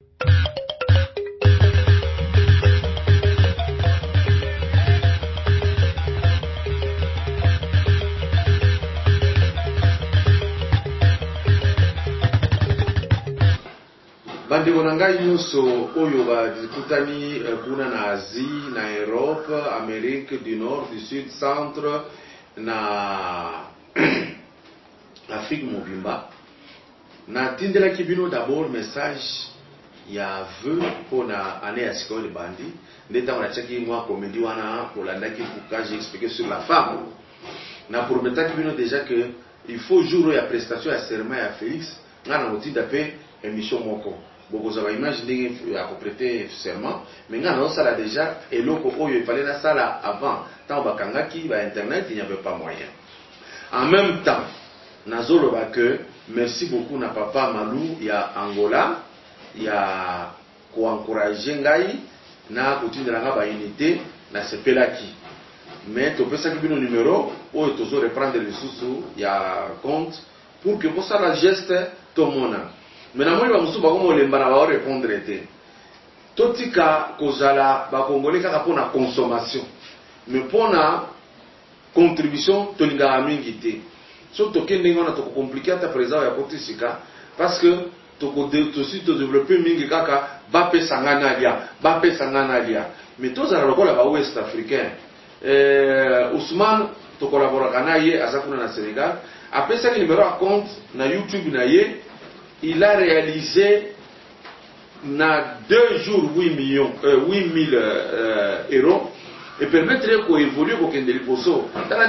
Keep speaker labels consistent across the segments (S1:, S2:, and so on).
S1: Bandeko na ngai nyonso oyo bakutani kuna na Asie, na Europe, Amérique du Nord, du Sud, Centre, na Afrique mobimba. Na tindelaki bino d'abord message ya vœu pour na année ya sikoyo bandi. Ndeta na tchaki mwa comédie wana polandaki pour que j'ai expliqué sur la femme. Na prometaki bino déjà que il faut jour ya prestation ya serment ya Félix ngana motinda pe émission moko. Vous avez imaginé à compléter serment, mais nous avons déjà et l'autre il fallait la salle avant. Tant bakangaki ba internet, il n'y avait pas moyen. En même temps, nazolo que merci beaucoup na papa Malou, il y a Angola, il y a ko encourager ngai na continuer la ba unité na sepelaki. Mais tu peux savoir le numéro ou tu peux reprendre les sous il y a compte pour que pour ça la geste tout le monde. Mais na moni ba musu ba ko lemba na ba répondre été totika kozala ba congolais kaka pona consommation mais pona contribution to linga mingi te so to kende ngona to compliquer ta présent ya kotisika parce que to développer mingi kaka ba pesa ngana lia mais to zala lokola ba ouest africain Ousmane to collabora kana ye azakuna na Sénégal après ça numéro à compte na YouTube na ye. Il a réalisé na 2 jours 8 000 euros et permettre qu'on évolue pour qu'il y ait des bosso.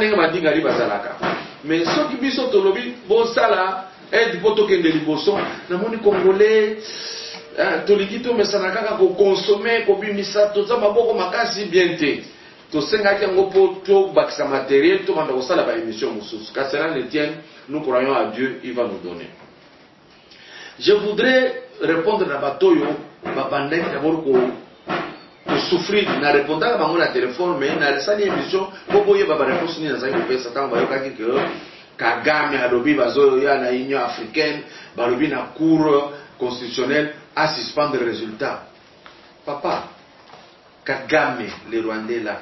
S1: Mais ceux qui sont au lobby, bon ça là, aide pour qu'il y ait des bosso. Na moni congolais, tolikito mais ça n'a qu'à consommer, qu'on bimisa, tout ça m'a beaucoup makasi bien té. Tout ça n'a qu'à ngopo bakisa matériel, tout manda ça la ba émission moussous. Car cela ne tient, nous croyons à Dieu, il va nous donner. Je voudrais répondre à Batoyo, Babandek d'abord pour souffrir. Na répondre à mon téléphone, mais na resani émission, pour voyer Baba réponse ni na zaï pour ça tant bayoka que Kagame a lobby bazo ya na Union africaine, ba lobby na cour constitutionnelle à suspendre le résultat. Papa, Kagame le Rwandais là.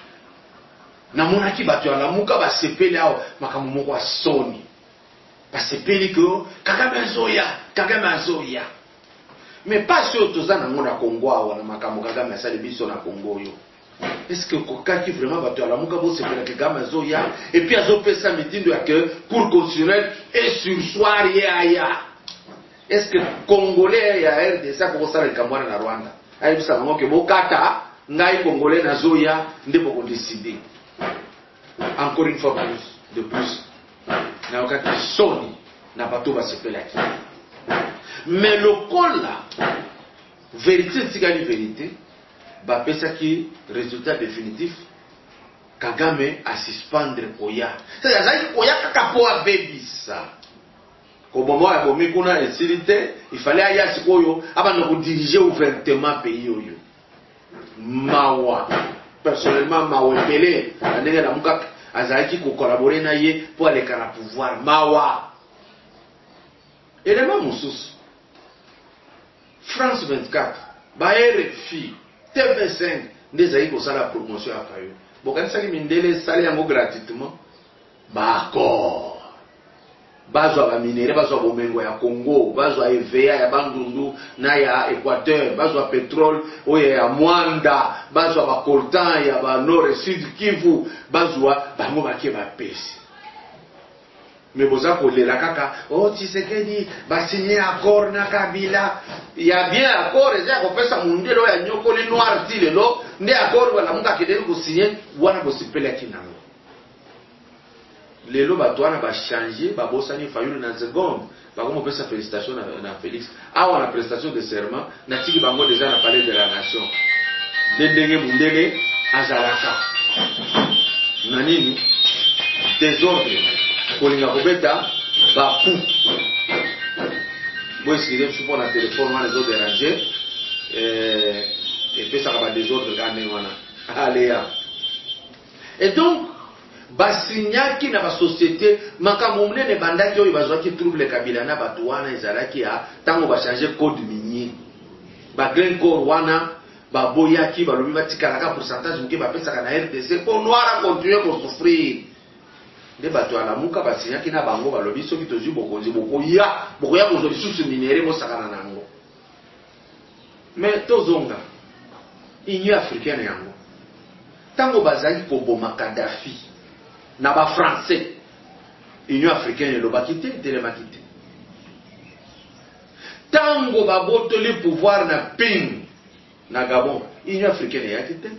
S1: Na monaki bato la muka ba sepele ao makamu moko wa soni. Parce que Kagame azoya. Mais pas sur tout ça dans le Congo, ou dans Kagame biso na Congo. Est-ce que Kokaki vraiment va te la muka bo se faire Kagame azoya et puis azope ça mitindo ya que cour constitutionnelle et sur soir ya. Est-ce que Congolais ya RDC ko ça le Kambwana na Rwanda? Ayi bisa ngo ke bokata ngai Congolais na zoya ndeko ko décider. Encore une fois de plus. Na wakati soni na bato basepelaki mais le col là vérité tikali vérité ba pesa ki résultat définitif Kagame a suspendre Koya c'est ça Koya kaka po abebisa ko bomo ya bomi kuna esilité il fallait aya sikoyo abana ko diriger ouvertement pays yoyo mawa personnellement mawepele ndenge na muka azaki ko collaborer na ye pour aller à la pouvoir mawa élément moussous France 24 ba RFI TV5 ndezaki ko sala promotion ya payo bokanisa ki mindele sali yango gratuitement ba accord bazwa ba minere bazwa bomengo ya Congo bazwa EVA ya Bandundu na ya Équateur bazwa pétrole oya ya Mwanda bazwa ba coltan ya ba Nord et Sud Kivu bazwa bango bakie ba pesi mais boza ko lela kaka oh Tshisekedi ba signer accord na Kabila ya bien accord eza ko pesa mundelo ya nyoko le noir tile lo ndi accord wala muka kedeli ko signer wana ko sipela kinango lelo batwana ba changer ba bosani fayulu na seconde ba komo pesa félicitations na Félix awa na prestation de serment na tiki bango déjà na palais de la nation ndenge mundele azalaka na nini désordre kolinga kobeta ba pu bo esire support na téléphone wana zo déranger et pesa ka ba désordre kana wana aléa et donc basinyaki na ba société makambo munene bandaki oyo bazwaki trouble Kabila na bato wana ezalaki ya tango ba changer code minier ba Glencore wana ba boyaki ba lobi batikala ka pourcentage muke ba pesa kana RDC pour noir continuer pour souffrir. De bato alamuka basinyaki na bango ba lobi soki tozi bokonzi bokoya kozoli susu minere mo sakana nango. Mais tozonga Union africaine yango. Tango bazali koboma Kadhafi na ba français Union africaine lo bakite telemakite. Tango babotoli pouvoir na ping na Gabon Union africaine yakite.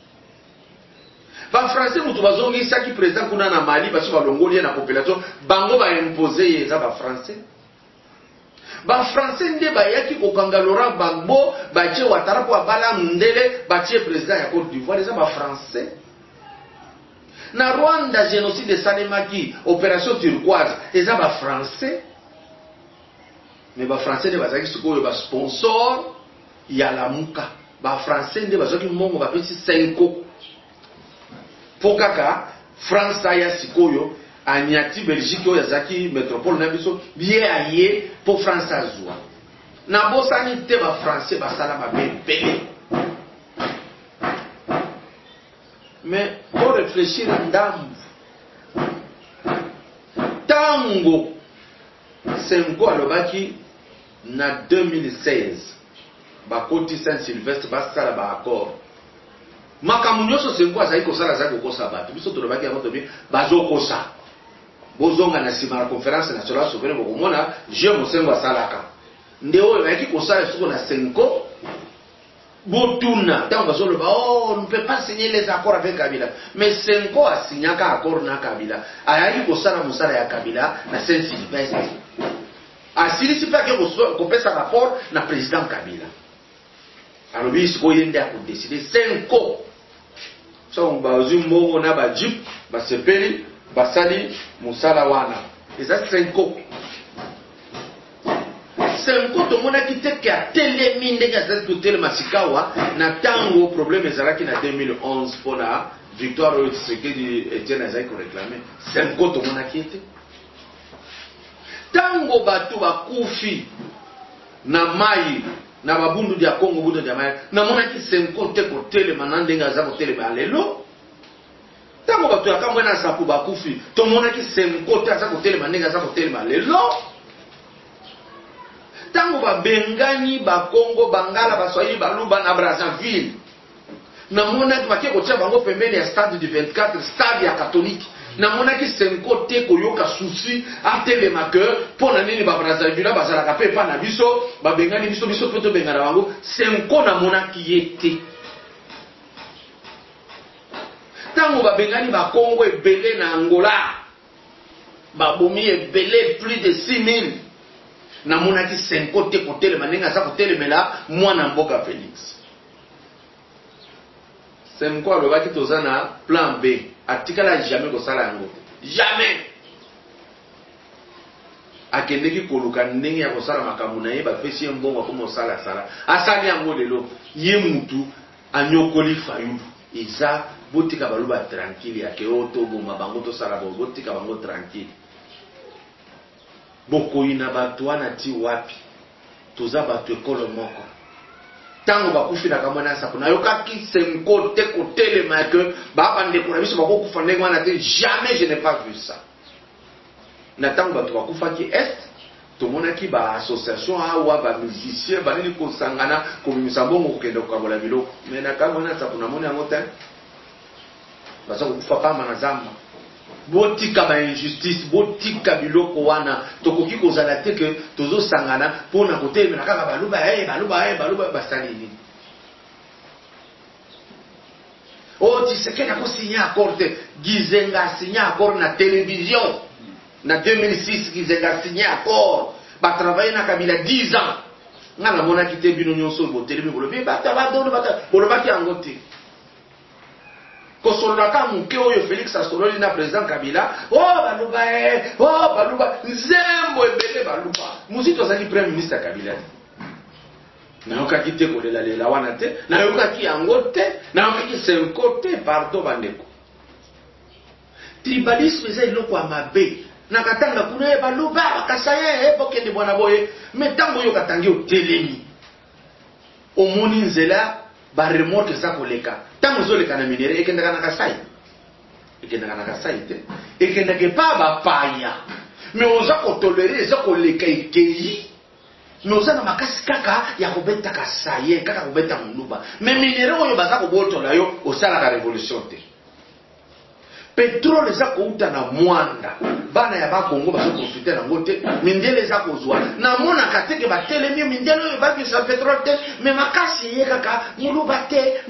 S1: Ba français mutu bazongi saki président kuna na Mali baso balongoli na population bango ba imposer yeza ba français. Ba français nde bayaki kokanga Laurent Gbagbo batie Ouattara po abala Mundele batie président ya Côte d'Ivoire eza ba français. Na Rwanda génocide de Salemaki opération turquoise eza ba français. Mais ba français nde bazaki sikoyo ba sponsor ya Lamuka. Ba français nde bazaki mongo ba pesi 5 Pokaka France ya sikoyo anyati Belgique oyo yazaki métropole na biso bien aye pour France azwa. Na bosani te ba français basala ba bébé. Mais pour réfléchir ndambu. Tango Senghor alobaki na 2016 bakoti Saint-Sylvestre basala ba accord. Makamu nyonso Senghor azali kosala azali kokosa bato biso tolobaki yango tobi bazokosa bozonga na sima na conférence nationale souveraine bokomona je Senghor asalaka nde oyo bayaki kosala soko na Senghor botuna tango bazoloba oh on ne peut pas signer les accords avec Kabila mais Senghor a signé un accord na Kabila ayaki kosala musala ya Kabila na Saint-Sylvestre asilisi pa ke kopesa rapport na président Kabila alobi siko yende a kodeside Senghor so bazu mbongo na ba jip basepeli basali musala wana eza Senghor tomona kiteke ya telemi ndenge azali kotelema sikawa na tango problème ezalaki na 2011 mpona victoire oyo Tshisekedi Etienne azali koreklame Senghor tomona kiete tango bato bakufi na mai na babundu dia Congo bundu dia mai na monaki Senghor te kotelema na ndenge aza kotelema lelo tango bato ya kamwe na sapu bakufi tomonaki Senghor te aza kotelema ndenge aza kotelema lelo tango babengani ba Congo Bangala baswahili baluba na Brazzaville na monaki bakie kotia bango pembeni ya stade du 24 stade ya catholique na monaki Senghor te koyoka souci atelema que pona nini ba Brazzaville bazalaka pe pa na biso babengani biso pe to bengana bango Senghor na monaki yete tango babengani ba Congo ebele na Angola babomi ebele plus de 6000 na monaki Senghor te kotelema ndenge aza kotelemela mwana mboka Félix Senghor alobaki toza na plan B atikala jamais kosala yango jamais akendeki koluka ndenge ya kosala makambo na ye bapesi ye mbongo akoma osala asali yango lelo ye mutu anyokoli Fayulu eza botika baluba tranquille yake oyo toboma bango tosala botika bango tranquille bokoyi na bato wana ti wapi toza bato ekolo moko tango bakufi na kamwana ya sapo nayokaki Senghor te kotelema ke babandeko na biso bakokufa ndenge wana te jamais je n'ai pas vu ça na tango bato bakufaki est tomonaki baassociation awa bamusicien banini kosangana komimisa mbongo kokende kokabola biloko me na kamwana ya sapo namoni yango te baza kokufa pamba na zamba botika ba injustice botika biloko wana tokoki kozala te ke tozosangana pona kotelemela kaka baluba basali nini o Tshisekedi akosigné accord te Gizenga signé accord na télévision na 2006 Gizenga signé accord batravaille na Kabila 10 ans nga namonaki te bino nyonso botelemi bolobi bolobaki yango te kosololaka muke oyo Félix asololi na président Kabila baluba nzembo ebele baluba musi tozali premier ministre Kabila nayokaki te kolela wana te nayokaki yango te nayokaki Senghor te pardon bandeko tribalisme eza eloko ya mabe nakatanga kuna baluba bakasa ye bokende bwana boye me ntango oyo katangi otelemi omoni nzela ba remorque za koleka tango zoleka na minere ekendaka na Kasai te ekendaka pa ba paya mais oza ko tolérer za koleka ikei mais oza na makasi kaka ya kobeta Kasai kaka kobeta muluba mais minere oyo baza ko botola yo osala ka révolution te pétrole eza kouta na mwanda bana ya bakongo bazo profiter na ngote mindele eza kozwa na mona kateke batelemi mindele oyo bakisa pétrole te mais makasi ye kaka muluba te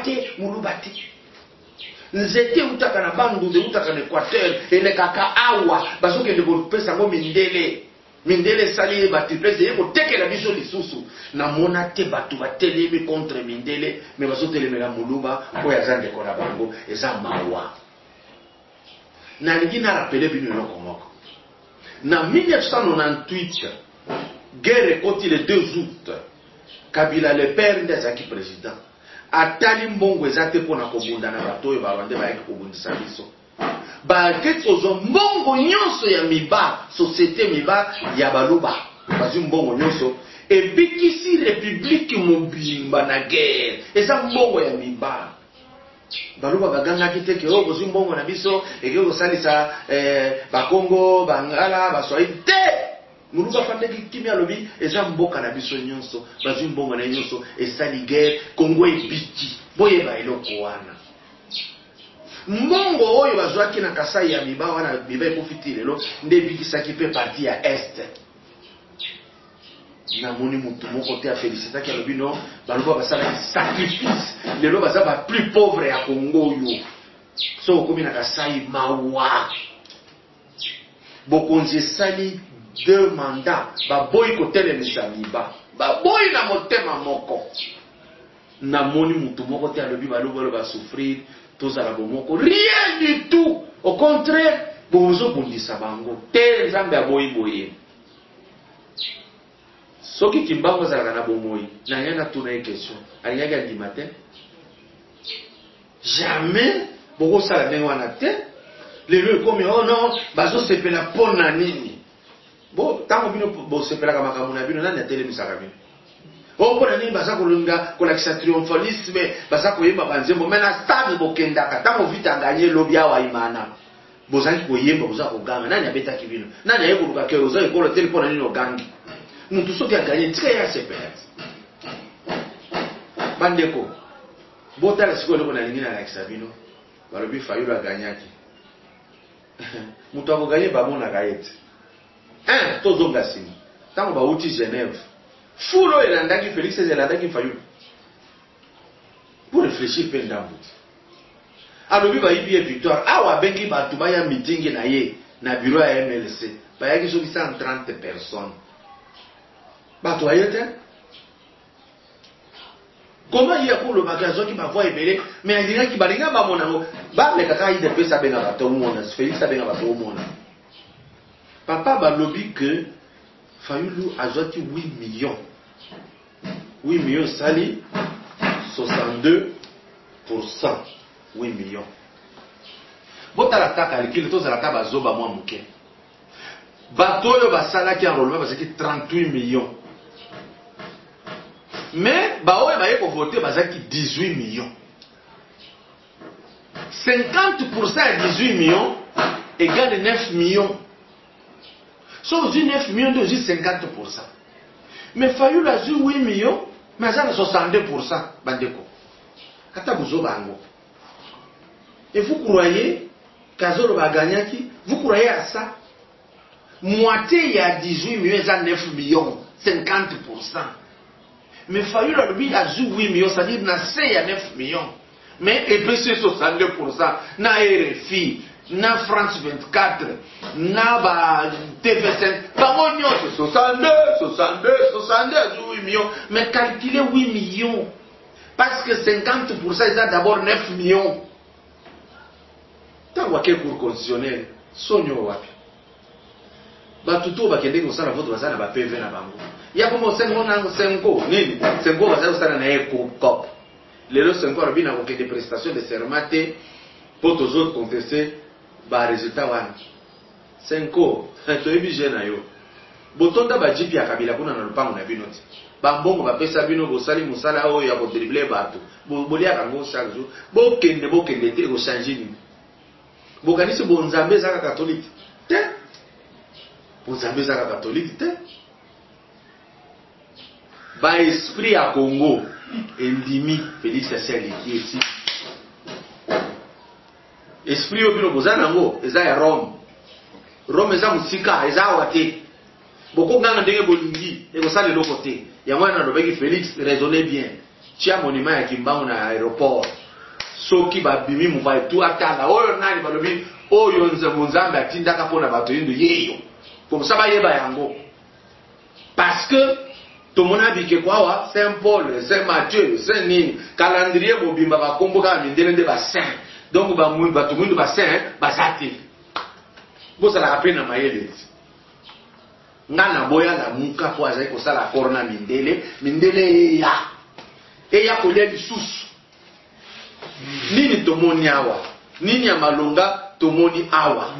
S1: nzete utaka na bandu utaka na Équateur ele kaka awa bazo kende ko pesa ngo mindele sali ba triplesse ye ko tekela biso lisusu na mona te batu batelemi contre mindele mais bazo telemela muluba ko ya zande ko na bango eza mawa. Na lingina rappelé bino eloko moko. Na 1998, guerre ekoti le 2 août, Kabila le père ndezaki président. Atali mbongo ezate pona kobunda na bato oyo barwande bayaki kobundisa biso. Baketi ozo mbongo nyonso ya miba, société miba ya baluba. Bazi mbongo nyonso ebikisi république mobimba na guerre. Eza mbongo ya miba. Baluba baganga kiteke o bozi mbongo na biso eke ko salisa bakongo bangala baswahili te muluba fandeki kimia lobi eza mboka na biso nyonso bazi mbongo na nyonso esali guerre Kongo ebiki boyeba eloko wana mbongo oyo bazwaki na Kasai ya miba wana miba ekofiti lelo nde bikisaki pe parti ya est na moni mutu moko te a félicité ki alobi no baluba basala sacrifice lelo baza ba plus pauvre ya Congo yo so komi na Kasai mawa bokonzi esali 2 mandats baboyi kotelemisa miba baboyi na motema moko na moni mutu moko te alobi baluba ba souffrir tozala bomoko rien du tout au contraire bozo bundisa bango te nzambe aboyi boye. Soki kimbango zalaka na bomoi na yanga tuna une question alingaki andima te jamais boko sala ndenge wana te lelo ekomi oh non bazo sepela pona nini bo tango bino bo sepela makambo na bino nani atelemisaka bino oh pona nini baza kolonga kolakisa triomphalisme baza koyemba banzembo mais na stade bokendaka tango vita nganye lobi awa imana bozaki koyemba boza koganga nani abetaki bino nani ayekoluka ke oza ekolo tele pona nini ogangi mutu soki aganye tika ya sepela bandeko botala sikoyo eloko nalingi nalakisa bino balobi Fayulu aganyaki mutu akoganye bamonaka ye te tozonga nsima ntango bauti Genève fulo oyo elandaki Félix elandaki Fayulu pour réfléchir mpe ndambo te alobi bayibi ye victoire awa abengi bato baya mitingi na ye na bureau ya MLC bayaki soki 130 personnes bato aye te comment il y a pour le magasin qui va voir ebele mais il y a qui balinga ba monango ba le kaka ide pesa benga bato mona Félix benga bato mona papa ba lobby que Fayulu azoti 8 millions sali 62% 8 millions botala ta calcul to zala ta bazoba mwa muke bato yo basala ki enrôlement parce que 38 millions. Mais baoye baye ko voter bazaki 18 millions. 50% à 18 millions égale 9 millions. Sauf 9 millions de 50%. Mais Fayulu a 8 millions, mais ça 62% bandeko. Kata buzo bango. Et vous croyez Kazolo va gagner qui? Vous croyez à ça? Moitié il y a 18 millions, ça 9 millions, 50%. Mais Fayulu a 8 millions, ça dit que il y a 9 millions. Mais et puis c'est 62%. Na RFI, na France 24, na TV5, par c'est 62 à 8 millions. Mais calculez 8 millions. Parce que 50% c'est d'abord 9 millions. Tant que cours constitutionnel, sonyo wapi. Batuto bakende kosala vote bazana ba PV na bango. Ya komo sengo nango sengo nini? Sengo bazana kosala na eco cop. Lelo sengo arabi na kokende prestation de serment te pour toujours contester ba résultat wana. Sengo to ebi jena yo. Botonda ba jipi ya Kabila kuna na lupango na binoti. bambongo bapesa bino bosali musala oyo ya kodribler bato bolia kango chaque jour bokende te changer ni bokanisi bonzambe zaka catholique te bonzambe zaka catholique te ba esprit ya Congo endimi Félix Asiali ici esprit yo bino bozana ngo eza ya Rome eza musika eza wate boko nganga ndenge bolingi ekosala eloko te yango wana lobeki Félix raisonnez bien tia monument ya Kimbangu na aéroport soki babimi muvai tu atala oyo nani balobi oyo nzambe atindaka mpona bato yendo yeyo comme ça bayeba yango parce que tomona bike kwawa Saint Paul Saint Matthieu Saint nini calendrier bobimba bakomboka mindele nde ba saint donc bato mwindu ba saint bazate bosala apena mayele ngana boya la muka po azai kosala korona mindele eya kolia lisusu nini tomoni awa nini ya malonga tomoni awa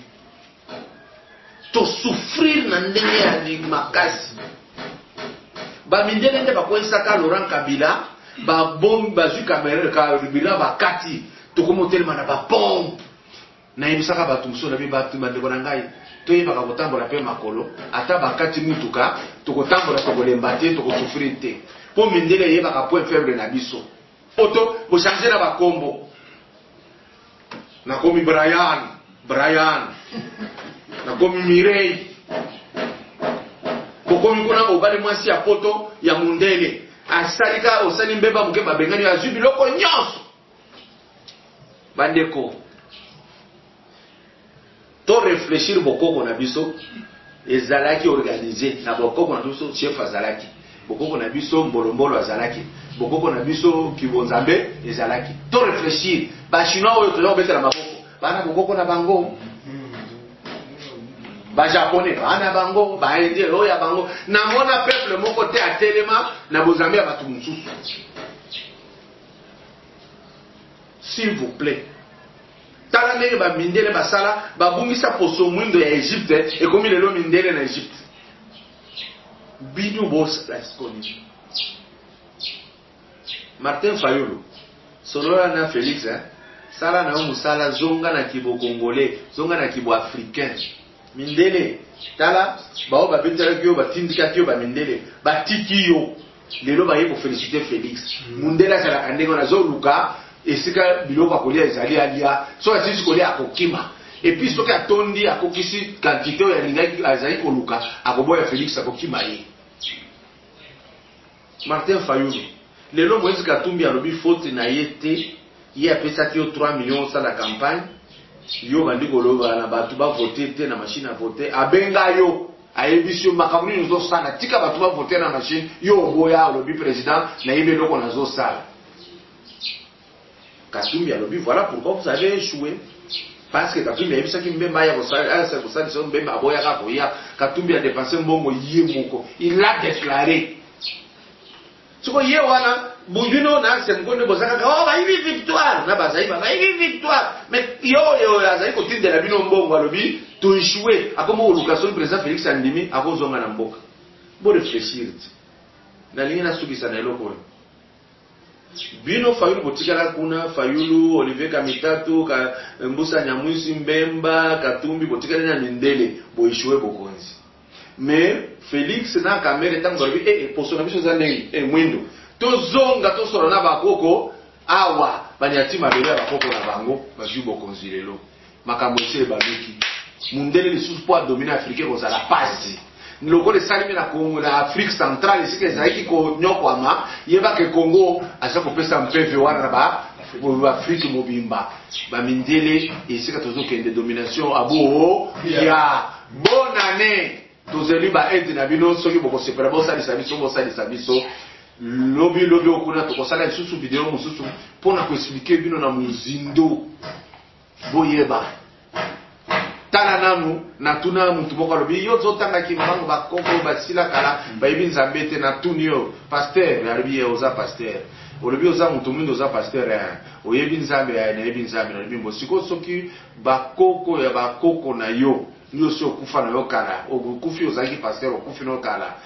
S1: to souffrir na ndenge ya makasi ba mindele nde bakoyisaka Laurent Kabila ba bombe bazu Kabila bakati tokomotelema na ba bombe na yebisaka bato musona bi bato bandeko na ngai toyebaka kotambola pe makolo ata bakati mutuka tokotambola tokolemba te tokosufrir te po mindele yebaka point faible na biso oto bochange na bakombo nakomi Brian nakomi Mireille bokomi kuna obale mwasi ya poto ya mundele asalika osali mbeba muke babengani ya zubiloko nyonso bandeko to réfléchir bokoko na biso ezalaki organisé na bokoko na biso chef azalaki bokoko na biso mbolombolo azalaki bokoko na biso kibonzambe ezalaki to réfléchir ba chinois oyo tozo betela maboko bana bokoko na bango ba japonais bana bango ba indien oyo ya bango na mona peuple moko te atelema na bozambe ya batu mususu s'il vous plaît tala ndenge ba mindele basala babungisa poso mwindo ya Egypte ekomi lelo mindele na Egypte binu boss laskoni Martin Fayulu solola na Félix sala na musala zonga na kibo congolais zonga na kibo africain mindele tala bao babetela kyo batindika kyo ba mindele batiki yo lelo baye ko féliciter Félix mundela sala kandengo na zoluka esika biloko akolia ezali alia so asisi kolia akokima et puis soki atondi akokisi quantité ya lingaki azali koluka akoboya Félix akokima ye Martin Fayulu lelo Moïse Katumbi alobi faute na yete ye apesaki yo 3 millions la campagne yo bandi koloba na batu ba voter te na machine à voter abenga yo ayebisi yo makambo nini ozosala tika batu ba voter na machine yo oboya alobi président na yebe eloko nazosala Katumbi alobi voilà pourquoi vous avez échoué parce que Katumbi a dit Mbemba ya kosala so Mbemba aboya kako ya Katumbi a dépensé mbongo ye moko il l'a déclaré soko ye wana bujino na semkonde bozaka oh ba hivi victoire na bazaiba ba hivi victoire mais yo azali kotindela bino mbongo alobi to échoué akomo olukaso président Félix Andimi akozonga na mboka bo réfléchir na lingi na sukisa na eloko bino Fayulu botikala kuna Fayulu Olivier Kamitatu Mbusa Nyamwisi Mbemba Katumbi botikala na mindele bo échoué bokonzi mais Félix na kamere tango lobi posona biso za ndenge mwindo tozonga tosolo na bakoko awa banyati mabele ya bakoko na bango bazu bokonzi lelo makambo se baluki mundele lisusu po dominer Afrique kozala pasi niloko le salimi na Congo na Afrique centrale sike zaiki ko nyokwama yeba ke Congo aza kopesa mpeve wana ba Afrique mobimba ba mindele esika tozokende domination abo ya bonne année tozeli ba aide na bino soki boko separa bosalisa biso lobi okuna tokosala lisusu video mususu pona ko expliquer bino na muzindo boyeba tala nanu na tuna mutu moko lobi yo zotanga kimbango bakoko basila kala bayibi nzambe te na tunio pasteur yalibi oza pasteur olobi oza mutu mwindo oza pasteur oyebi nzambe ya yebi nzambe na lobi mbosiko soki bakoko ya bakoko na yo nyoso okufa na yo kala okufi ozaki pasteur okufi no kala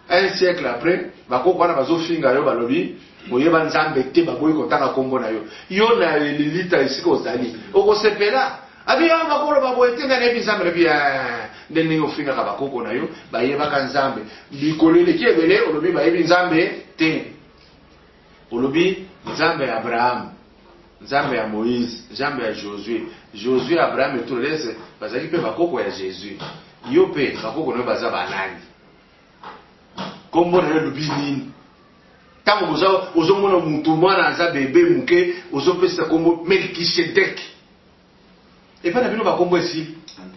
S1: un siècle après bakoko wana bazofinga yo balobi boyeba nzambe te baboyi kotanga kombo na yo yo na lilita esika ozali okosepela abi ya bakolo baboye te na nebi nzambe lebi ndenge ofinga ka bakoko na yo bayebaka nzambe bikolo eleki ebele olobi bayebi nzambe te olobi nzambe ya Abraham nzambe ya Moïse nzambe ya Josué Abraham et tout le reste bazaki pe bakoko ya Jésus yo pe bakoko na yo baza banani kombo na yo lobi nini tango ozomona mutu mwana aza bebe muke ozopesa kombo Melkisedek epa na bino bakombo esi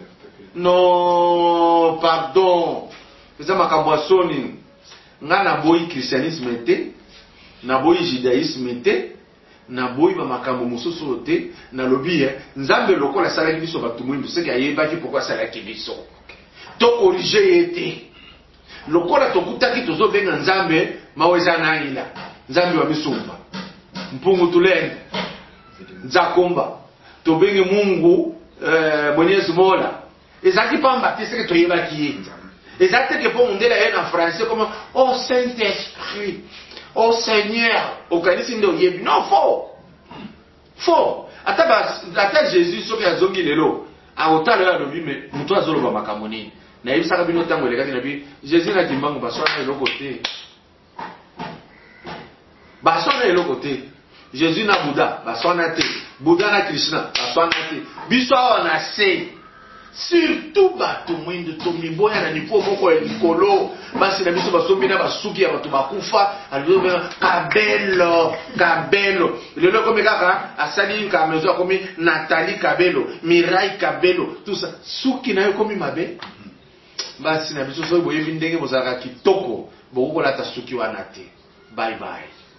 S1: non pardon eza makambo ya soni nga naboyi christianisme te naboyi judaïsme te naboyi ba makambo mosusu te nalobi nzambe lokola asalaki biso bato mwindu seki ayebaki pourquoi asalaki biso to corriger ye te lokola tokutaki tozobenga nzambe maweza naila nzambe wa misumba mpungu tulende nzakomba tobenge Mungu Mwenyezi Mola ezaki pamba te seki toyebaki ye ezaki ke po mundela ye na français comme oh Saint-Esprit oh Seigneur okanisi nde oyebi non faux ata Jésus soki azongi lelo aotala ya lobi me mutu azoloba makambo nini na yebisaka bino ntango elekaki na bi Jésus na dimbango baswana eloko te baswana eloko te Jésus na Bouddha baswana te Bouddha na Krishna baswana te biso awa na se surtout bato mwindu tomiboya na nivo moko ya likolo basi na biso basombi na basuki ya bato bakufa alizobenga Kabelo lelo komi kaka asali ka mezo komi Nathalie Kabelo Mirai Kabelo tout ça suki na yo komi mabe basi na biso so boyebi ndenge bozaka kitoko bokokola ta suki wana te bye bye.